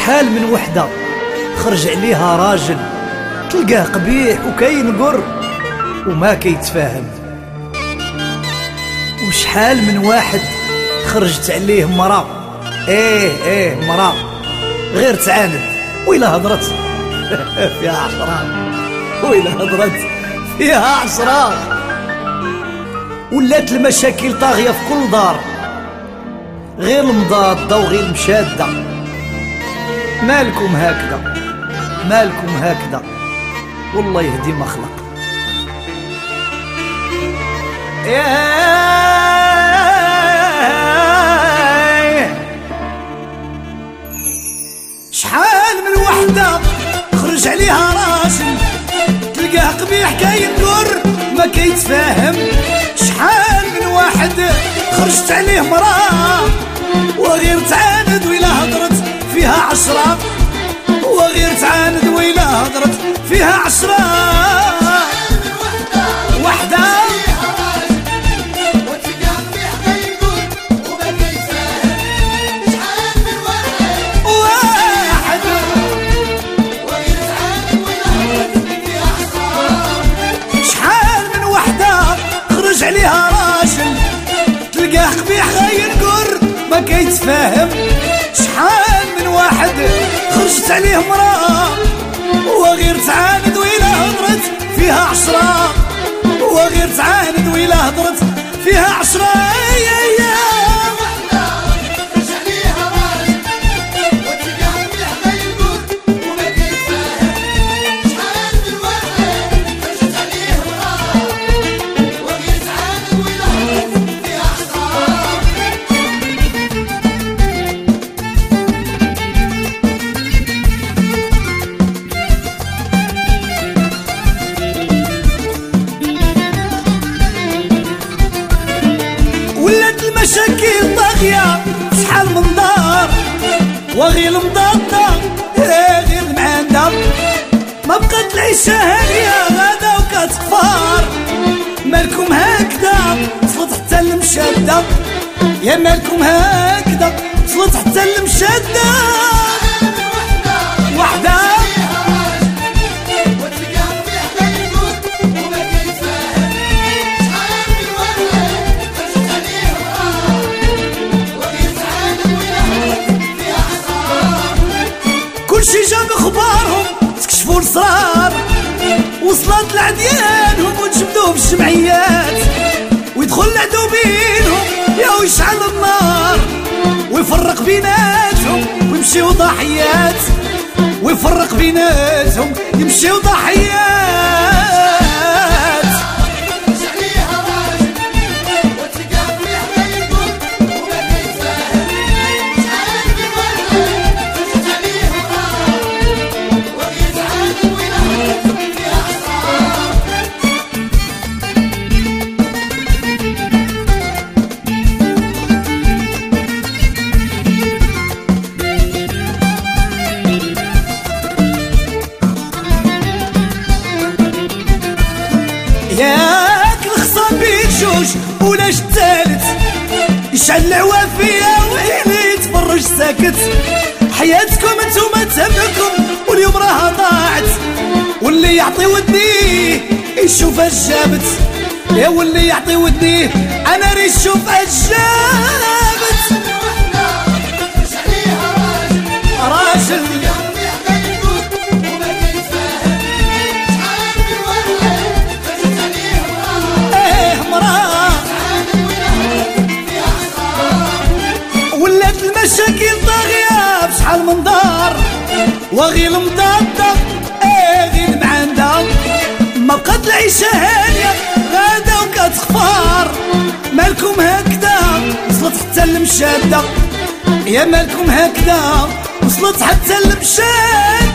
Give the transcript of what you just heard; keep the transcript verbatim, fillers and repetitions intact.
وشحال من وحدة خرج عليها راجل تلقاه قبيح وكينقر وما كيتفاهم، وشحال من واحد خرجت عليه مرا ايه ايه مرا غير تعاند وإلا هضرت فيها عشرات وإلا هضرت فيها عشرات. ولات المشاكل طاغية في كل دار، غير المضادة وغير المشادة. مالكم هكذا مالكم هكذا، والله يهدي ما خلق. شحال من وحدة خرج عليها راجل تلقاه قبيح كينقر ما كيتفاهم، شحال من واحد خرجت عليه مراه وغير تعاند وإلا هضرت فيها عشرة، وغير تعاند وإلا هضرت فيها عشرة. وحدة عليها راجل تلقاه قبيح غينقر ما كيتفاهم، شحال من واحد خرجت عليه مراه وغير تعاند وإلا هضرت فيها عشرة، وغير تعاند وإلا هضرت فيها عشرة. المشاكل طاغية شحال من دار وغير المضادة غير المعاندة، ما بقات العيشة هانية غادا وكتكفار. مالكم هكذا وصلت حتى المشادة، يا مالكم هكذا وصلت حتى المشادة. وحدة كلشي جاب اخبارهم تكشفوا الاسرار، وصلت لعديانهم وتجبدوه في الجمعيات، ويدخل العدو بينهم يا ويشعل النار، ويفرق بيناتهم ويمشيو ضحيات، ويفرق بيناتهم يمشيو ضحيات. ياك الخصام بين جوج ولاش الثالث يشعل العوافية ويلي يتفرج ساكت. حياتكم انتوما تهمكم واليوم راها ضاعت، واللي يعطي ودنيه يشوف الجابت، يا واللي يعطي ودنيه انا ريش شوف الجابت. راجل المشاكل طاغية بشحال من دار وغير المضادة ايه غير المعاندة، ما بقات العيشة هانية غادا وكتخفار. مالكم هكذا وصلت حتى المشادة، يا مالكم هكذا وصلت حتى المشادة.